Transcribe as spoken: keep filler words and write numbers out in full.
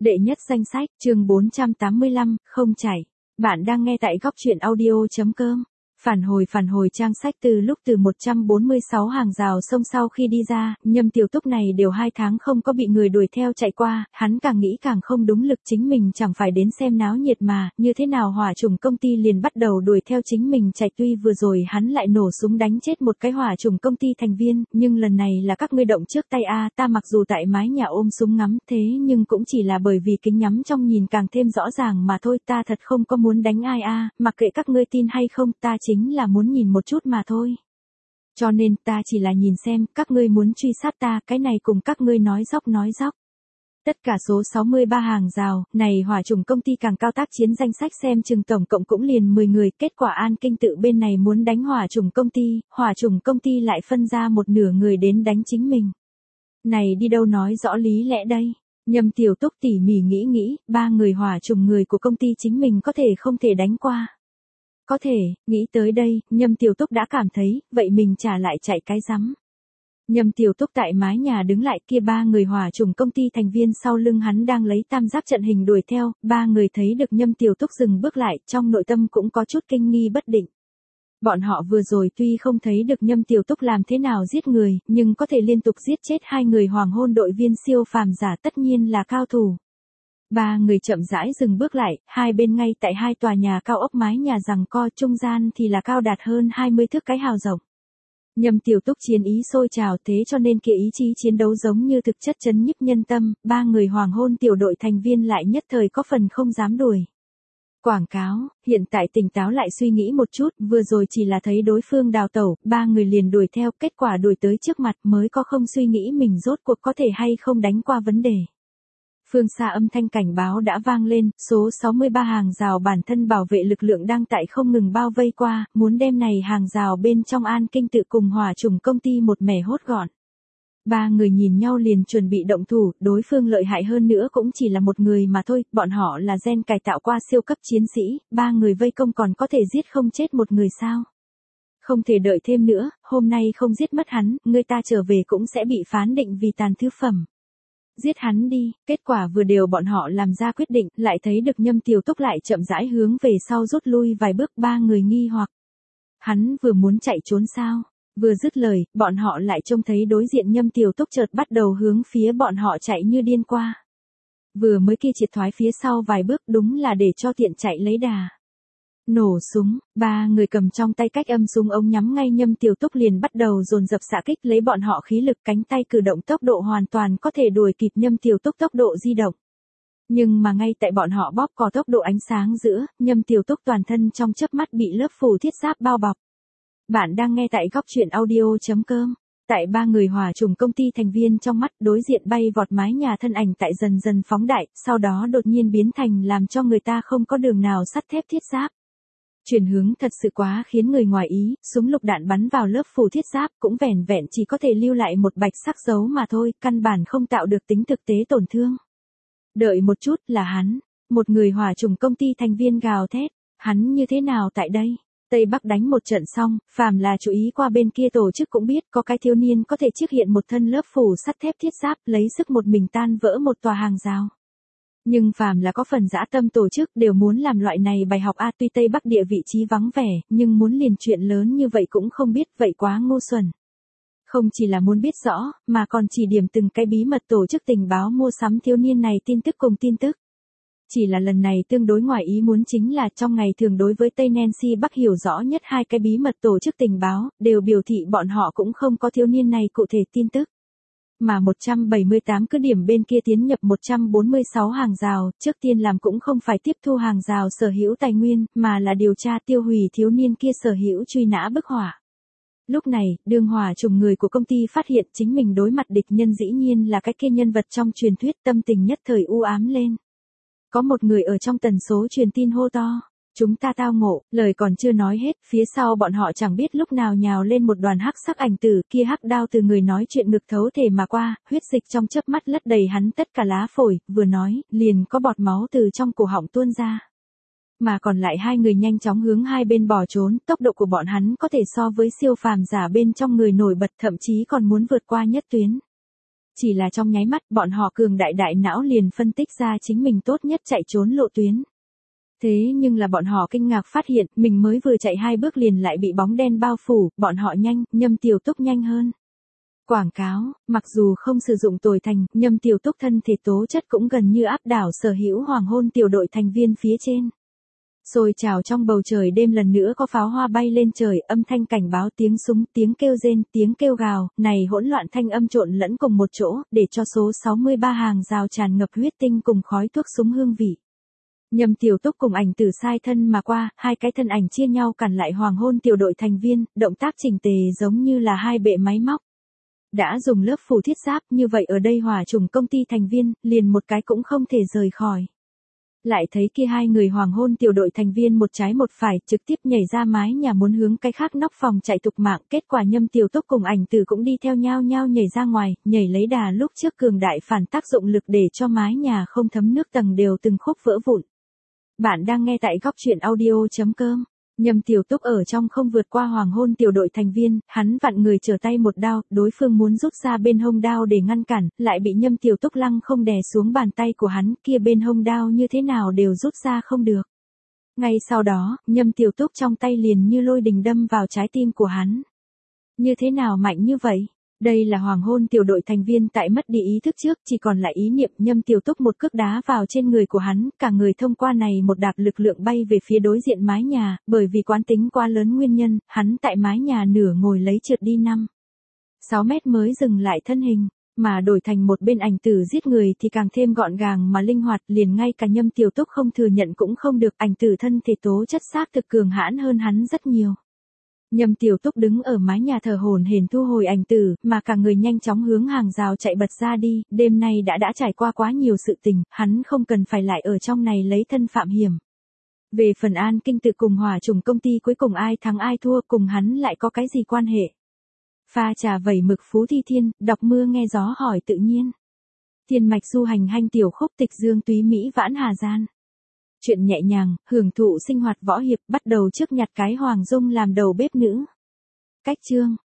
Đệ nhất danh sách, chương bốn trăm tám mươi lăm, không chảy. Bạn đang nghe tại góc truyện audio.com. Phản hồi phản hồi trang sách từ lúc từ một trăm bốn mươi sáu hàng rào sông sau khi đi ra, Nhâm Tiểu Túc này đều hai tháng không có bị người đuổi theo chạy qua, hắn càng nghĩ càng không đúng lực, chính mình chẳng phải đến xem náo nhiệt mà, như thế nào hỏa trùng công ty liền bắt đầu đuổi theo chính mình chạy, tuy vừa rồi hắn lại nổ súng đánh chết một cái hỏa trùng công ty thành viên, nhưng lần này là các ngươi động trước tay a, ta mặc dù tại mái nhà ôm súng ngắm thế nhưng cũng chỉ là bởi vì kính nhắm trong nhìn càng thêm rõ ràng mà thôi, ta thật không có muốn đánh ai a, mặc kệ các ngươi tin hay không, ta chỉ chính là muốn nhìn một chút mà thôi. Cho nên ta chỉ là nhìn xem, các ngươi muốn truy sát ta, cái này cùng các ngươi nói dóc nói dóc. Tất cả số sáu mươi ba hàng rào, này hỏa trùng công ty càng cao tác chiến danh sách xem chừng tổng cộng cũng liền mười người, kết quả An Kinh tự bên này muốn đánh hỏa trùng công ty, hỏa trùng công ty lại phân ra một nửa người đến đánh chính mình. Này đi đâu nói rõ lý lẽ đây. Nhâm Tiểu Túc tỉ mỉ nghĩ nghĩ, ba người hỏa trùng người của công ty chính mình có thể không thể đánh qua. Có thể, nghĩ tới đây, Nhâm Tiểu Túc đã cảm thấy, vậy mình trả lại chạy cái rắm. Nhâm Tiểu Túc tại mái nhà đứng lại, kia ba người hỏa trùng công ty thành viên sau lưng hắn đang lấy tam giác trận hình đuổi theo, ba người thấy được Nhâm Tiểu Túc dừng bước lại, trong nội tâm cũng có chút kinh nghi bất định. Bọn họ vừa rồi tuy không thấy được Nhâm Tiểu Túc làm thế nào giết người, nhưng có thể liên tục giết chết hai người hoàng hôn đội viên siêu phàm giả tất nhiên là cao thủ. Ba người chậm rãi dừng bước lại, hai bên ngay tại hai tòa nhà cao ốc mái nhà giằng co, trung gian thì là cao đạt hơn hai mươi thước cái hào rộng. Nhâm Tiểu Túc chiến ý sôi trào, thế cho nên kia ý chí chiến đấu giống như thực chất chấn nhiếp nhân tâm, ba người hoàng hôn tiểu đội thành viên lại nhất thời có phần không dám đuổi. Quảng cáo, hiện tại tỉnh táo lại suy nghĩ một chút, vừa rồi chỉ là thấy đối phương đào tẩu, ba người liền đuổi theo, kết quả đuổi tới trước mặt mới có không suy nghĩ mình rốt cuộc có thể hay không đánh qua vấn đề. Phương xa âm thanh cảnh báo đã vang lên, số sáu mươi ba hàng rào bản thân bảo vệ lực lượng đang tại không ngừng bao vây qua, muốn đem này hàng rào bên trong An Kinh tự cùng hỏa trùng công ty một mẻ hốt gọn. Ba người nhìn nhau liền chuẩn bị động thủ, đối phương lợi hại hơn nữa cũng chỉ là một người mà thôi, bọn họ là gen cải tạo qua siêu cấp chiến sĩ, ba người vây công còn có thể giết không chết một người sao? Không thể đợi thêm nữa, hôm nay không giết mất hắn, người ta trở về cũng sẽ bị phán định vì tàn thứ phẩm. Giết hắn đi, kết quả vừa đều bọn họ làm ra quyết định, lại thấy được Nhâm Tiểu Túc lại chậm rãi hướng về sau rút lui vài bước, ba người nghi hoặc. Hắn vừa muốn chạy trốn sao? Vừa dứt lời, bọn họ lại trông thấy đối diện Nhâm Tiểu Túc chợt bắt đầu hướng phía bọn họ chạy như điên qua. Vừa mới kia triệt thoái phía sau vài bước đúng là để cho tiện chạy lấy đà. Nổ súng, ba người cầm trong tay cách âm súng ống nhắm ngay Nhâm Tiểu Túc liền bắt đầu dồn dập xạ kích, lấy bọn họ khí lực cánh tay cử động tốc độ hoàn toàn có thể đuổi kịp Nhâm Tiểu Túc tốc độ di động. Nhưng mà ngay tại bọn họ bóp cò tốc độ ánh sáng giữa, Nhâm Tiểu Túc toàn thân trong chớp mắt bị lớp phủ thiết giáp bao bọc. Bạn đang nghe tại góc truyện audio.com. Tại ba người hỏa trùng công ty thành viên trong mắt, đối diện bay vọt mái nhà thân ảnh tại dần dần phóng đại, sau đó đột nhiên biến thành làm cho người ta không có đường nào sắt thép thiết giáp. Chuyển hướng thật sự quá khiến người ngoài ý, súng lục đạn bắn vào lớp phủ thiết giáp cũng vẻn vẹn chỉ có thể lưu lại một bạch sắc dấu mà thôi, căn bản không tạo được tính thực tế tổn thương. Đợi một chút, là hắn, một người hỏa trùng công ty thành viên gào thét, hắn như thế nào tại đây? Tây Bắc đánh một trận xong, phàm là chú ý qua bên kia tổ chức cũng biết có cái thiếu niên có thể chiếc hiện một thân lớp phủ sắt thép thiết giáp lấy sức một mình tan vỡ một tòa hàng rào. Nhưng phàm là có phần dã tâm tổ chức đều muốn làm loại này bài học a, tuy Tây Bắc địa vị trí vắng vẻ, nhưng muốn liền chuyện lớn như vậy cũng không biết, vậy quá ngu xuẩn. Không chỉ là muốn biết rõ, mà còn chỉ điểm từng cái bí mật tổ chức tình báo mua sắm thiếu niên này tin tức cùng tin tức. Chỉ là lần này tương đối ngoài ý muốn chính là trong ngày thường đối với Tây Nancy Bắc hiểu rõ nhất hai cái bí mật tổ chức tình báo, đều biểu thị bọn họ cũng không có thiếu niên này cụ thể tin tức. Mà một trăm bảy mươi tám cứ điểm bên kia tiến nhập một trăm bốn mươi sáu hàng rào, trước tiên làm cũng không phải tiếp thu hàng rào sở hữu tài nguyên, mà là điều tra tiêu hủy thiếu niên kia sở hữu truy nã bức hỏa. Lúc này, đương hỏa trùng người của công ty phát hiện chính mình đối mặt địch nhân dĩ nhiên là cái kia nhân vật trong truyền thuyết, tâm tình nhất thời u ám lên. Có một người ở trong tần số truyền tin hô to. Chúng ta tao ngộ, lời còn chưa nói hết, phía sau bọn họ chẳng biết lúc nào nhào lên một đoàn hắc sắc ảnh tử, kia hắc đao từ người nói chuyện ngực thấu thể mà qua, huyết dịch trong chớp mắt lất đầy hắn tất cả lá phổi, vừa nói, liền có bọt máu từ trong cổ họng tuôn ra. Mà còn lại hai người nhanh chóng hướng hai bên bỏ trốn, tốc độ của bọn hắn có thể so với siêu phàm giả bên trong người nổi bật, thậm chí còn muốn vượt qua nhất tuyến. Chỉ là trong nháy mắt, bọn họ cường đại đại não liền phân tích ra chính mình tốt nhất chạy trốn lộ tuyến. Thế nhưng là bọn họ kinh ngạc phát hiện, mình mới vừa chạy hai bước liền lại bị bóng đen bao phủ, bọn họ nhanh, Nhâm Tiểu Túc nhanh hơn. Quảng cáo, mặc dù không sử dụng tồi thành, Nhâm Tiểu Túc thân thể tố chất cũng gần như áp đảo sở hữu hoàng hôn tiểu đội thành viên phía trên. Sôi trào trong bầu trời đêm lần nữa có pháo hoa bay lên trời, âm thanh cảnh báo, tiếng súng, tiếng kêu rên, tiếng kêu gào, này hỗn loạn thanh âm trộn lẫn cùng một chỗ, để cho số sáu mươi ba hàng rào tràn ngập huyết tinh cùng khói thuốc súng hương vị. Nhâm Tiểu Túc cùng ảnh tử sai thân mà qua, hai cái thân ảnh chia nhau cản lại hoàng hôn tiểu đội thành viên, động tác chỉnh tề giống như là hai bệ máy móc. Đã dùng lớp phủ thiết giáp như vậy ở đây hỏa trùng công ty thành viên, liền một cái cũng không thể rời khỏi. Lại thấy kia hai người hoàng hôn tiểu đội thành viên một trái một phải trực tiếp nhảy ra mái nhà muốn hướng cái khác nóc phòng chạy tục mạng. Kết quả Nhâm Tiểu Túc cùng ảnh tử cũng đi theo nhau nhau nhảy ra ngoài, nhảy lấy đà lúc trước cường đại phản tác dụng lực để cho mái nhà không thấm nước tầng đều từng khúc vỡ vụn. Bạn đang nghe tại góc truyện audio.com. Nhâm Tiểu Túc ở trong không vượt qua hoàng hôn tiểu đội thành viên, hắn vặn người trở tay một đao, đối phương muốn rút ra bên hông đao để ngăn cản, lại bị Nhâm Tiểu Túc lăng không đè xuống bàn tay của hắn, kia bên hông đao như thế nào đều rút ra không được. Ngay sau đó, Nhâm Tiểu Túc trong tay liền như lôi đình đâm vào trái tim của hắn. Như thế nào mạnh như vậy? Đây là hoàng hôn tiểu đội thành viên tại mất đi ý thức trước, chỉ còn lại ý niệm. Nhâm Tiểu Túc một cước đá vào trên người của hắn, cả người thông qua này một đạp lực lượng bay về phía đối diện mái nhà, bởi vì quán tính quá lớn nguyên nhân, hắn tại mái nhà nửa ngồi lấy trượt đi năm sáu mét mới dừng lại thân hình, mà đổi thành một bên ảnh tử giết người thì càng thêm gọn gàng mà linh hoạt, liền ngay cả Nhâm Tiểu Túc không thừa nhận cũng không được, ảnh tử thân thể tố chất xác thực cường hãn hơn hắn rất nhiều. Nhâm Tiểu Túc đứng ở mái nhà thờ hổn hển thu hồi ảnh tử, mà cả người nhanh chóng hướng hàng rào chạy bật ra đi, đêm nay đã đã trải qua quá nhiều sự tình, hắn không cần phải lại ở trong này lấy thân phạm hiểm. Về phần An Kinh Tự cùng hỏa trùng công ty cuối cùng ai thắng ai thua cùng hắn lại có cái gì quan hệ. Pha trà vẩy mực Phú Thi Thiên, đọc mưa nghe gió hỏi tự nhiên. Thiên mạch du hành hanh tiểu khúc tịch dương túy Mỹ vãn hà gian. Chuyện nhẹ nhàng, hưởng thụ sinh hoạt võ hiệp, bắt đầu trước nhặt cái Hoàng Dung làm đầu bếp nữ. Cách chương